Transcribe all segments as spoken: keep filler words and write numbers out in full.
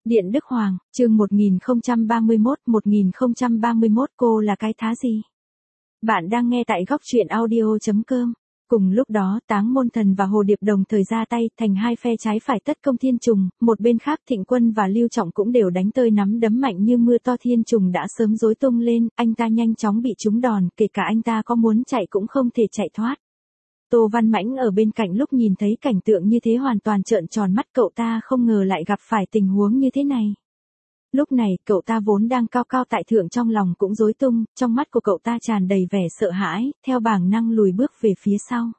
Điện Đức Hoàng, chương một nghìn không trăm ba mươi mốt, một nghìn không trăm ba mươi mốt cô là cái thá gì? Bạn đang nghe tại góc truyện audio chấm com. Cùng lúc đó, Táng Môn Thần và Hồ Điệp đồng thời ra tay, thành hai phe trái phải tấn công Thiên Trùng, một bên khác Thịnh Quân và Lưu Trọng cũng đều đánh tơi nắm đấm mạnh như mưa to. Thiên Trùng đã sớm rối tung lên, anh ta nhanh chóng bị trúng đòn, kể cả anh ta có muốn chạy cũng không thể chạy thoát. Tô Văn Mãnh ở bên cạnh lúc nhìn thấy cảnh tượng như thế hoàn toàn trợn tròn mắt, cậu ta không ngờ lại gặp phải tình huống như thế này. Lúc này, cậu ta vốn đang cao cao tại thượng trong lòng cũng rối tung, trong mắt của cậu ta tràn đầy vẻ sợ hãi, theo bản năng lùi bước về phía sau.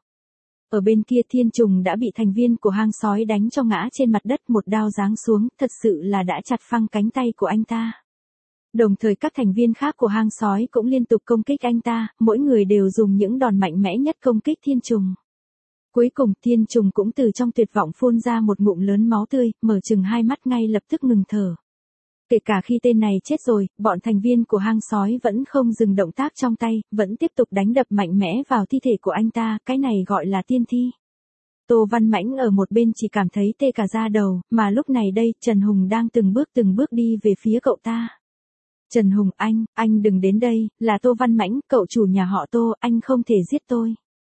Ở bên kia Thiên Trùng đã bị thành viên của hang sói đánh cho ngã trên mặt đất, một đao giáng xuống, thật sự là đã chặt phăng cánh tay của anh ta. Đồng thời các thành viên khác của hang sói cũng liên tục công kích anh ta, mỗi người đều dùng những đòn mạnh mẽ nhất công kích Thiên Trùng. Cuối cùng Thiên Trùng cũng từ trong tuyệt vọng phun ra một ngụm lớn máu tươi, mở chừng hai mắt ngay lập tức ngừng thở. Kể cả khi tên này chết rồi, bọn thành viên của hang sói vẫn không dừng động tác trong tay, vẫn tiếp tục đánh đập mạnh mẽ vào thi thể của anh ta, cái này gọi là tiên thi. Tô Văn Mãnh ở một bên chỉ cảm thấy tê cả da đầu, mà lúc này đây, Trần Hùng đang từng bước từng bước đi về phía cậu ta. Trần Hùng, anh, anh đừng đến đây, là Tô Văn Mãnh, cậu chủ nhà họ Tô, anh không thể giết tôi.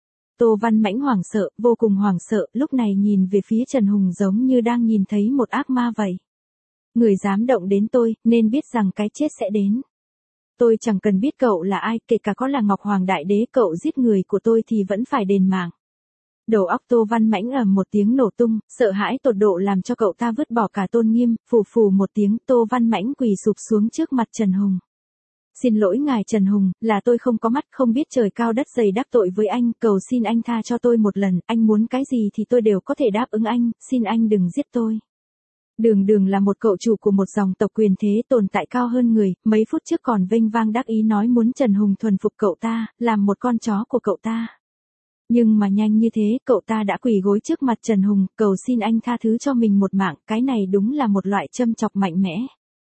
Tô Văn Mãnh hoảng sợ, vô cùng hoảng sợ, lúc này nhìn về phía Trần Hùng giống như đang nhìn thấy một ác ma vậy. Người dám động đến tôi, nên biết rằng cái chết sẽ đến. Tôi chẳng cần biết cậu là ai, kể cả có là Ngọc Hoàng Đại Đế, cậu giết người của tôi thì vẫn phải đền mạng. Đầu óc Tô Văn Mãnh ầm một tiếng nổ tung, sợ hãi tột độ làm cho cậu ta vứt bỏ cả tôn nghiêm, phù phù một tiếng, Tô Văn Mãnh quỳ sụp xuống trước mặt Trần Hùng. Xin lỗi ngài Trần Hùng, là tôi không có mắt, không biết trời cao đất dày đắc tội với anh, cầu xin anh tha cho tôi một lần, anh muốn cái gì thì tôi đều có thể đáp ứng anh, xin anh đừng giết tôi. Đường Đường là một cậu chủ của một dòng tộc quyền thế tồn tại cao hơn người, mấy phút trước còn vênh vang đắc ý nói muốn Trần Hùng thuần phục cậu ta, làm một con chó của cậu ta. Nhưng mà nhanh như thế, cậu ta đã quỳ gối trước mặt Trần Hùng, cầu xin anh tha thứ cho mình một mạng, cái này đúng là một loại châm chọc mạnh mẽ.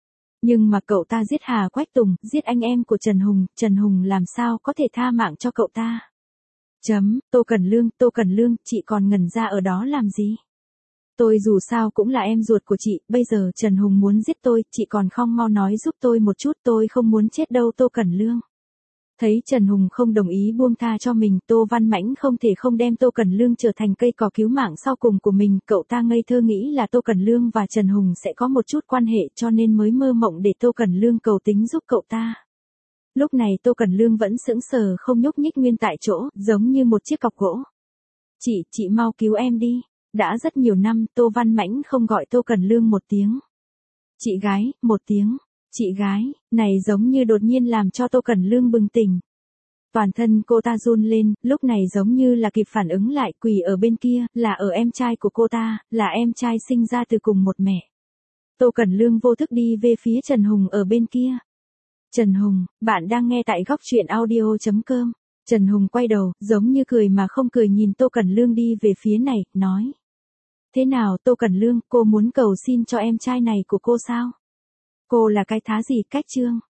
Nhưng mà cậu ta giết Hà Quách Tùng, giết anh em của Trần Hùng, Trần Hùng làm sao có thể tha mạng cho cậu ta. Chấm, Tô Cẩn Lương, Tô Cẩn Lương, chị còn ngẩn ra ở đó làm gì? Tôi dù sao cũng là em ruột của chị, bây giờ Trần Hùng muốn giết tôi, chị còn không mau nói giúp tôi một chút, tôi không muốn chết đâu Tô Cẩn Lương. Thấy Trần Hùng không đồng ý buông tha cho mình, Tô Văn Mãnh không thể không đem Tô Cẩn Lương trở thành cây cỏ cứu mạng sau cùng của mình, cậu ta ngây thơ nghĩ là Tô Cẩn Lương và Trần Hùng sẽ có một chút quan hệ cho nên mới mơ mộng để Tô Cẩn Lương cầu tính giúp cậu ta. Lúc này Tô Cẩn Lương vẫn sững sờ không nhúc nhích nguyên tại chỗ, giống như một chiếc cọc gỗ. Chị, chị mau cứu em đi. Đã rất nhiều năm, Tô Văn Mãnh không gọi Tô Cẩn Lương một tiếng. Chị gái, một tiếng. Chị gái, này giống như đột nhiên làm cho Tô Cẩn Lương bừng tỉnh. Toàn thân cô ta run lên, lúc này giống như là kịp phản ứng lại, quỳ ở bên kia, là ở em trai của cô ta, là em trai sinh ra từ cùng một mẹ. Tô Cẩn Lương vô thức đi về phía Trần Hùng ở bên kia. Trần Hùng, bạn đang nghe tại góc truyện audio chấm com. Trần Hùng quay đầu, giống như cười mà không cười nhìn Tô Cẩn Lương đi về phía này, nói. Thế nào Tô Cẩn Lương, cô muốn cầu xin cho em trai này của cô sao? Cô là cái thá gì cách trương?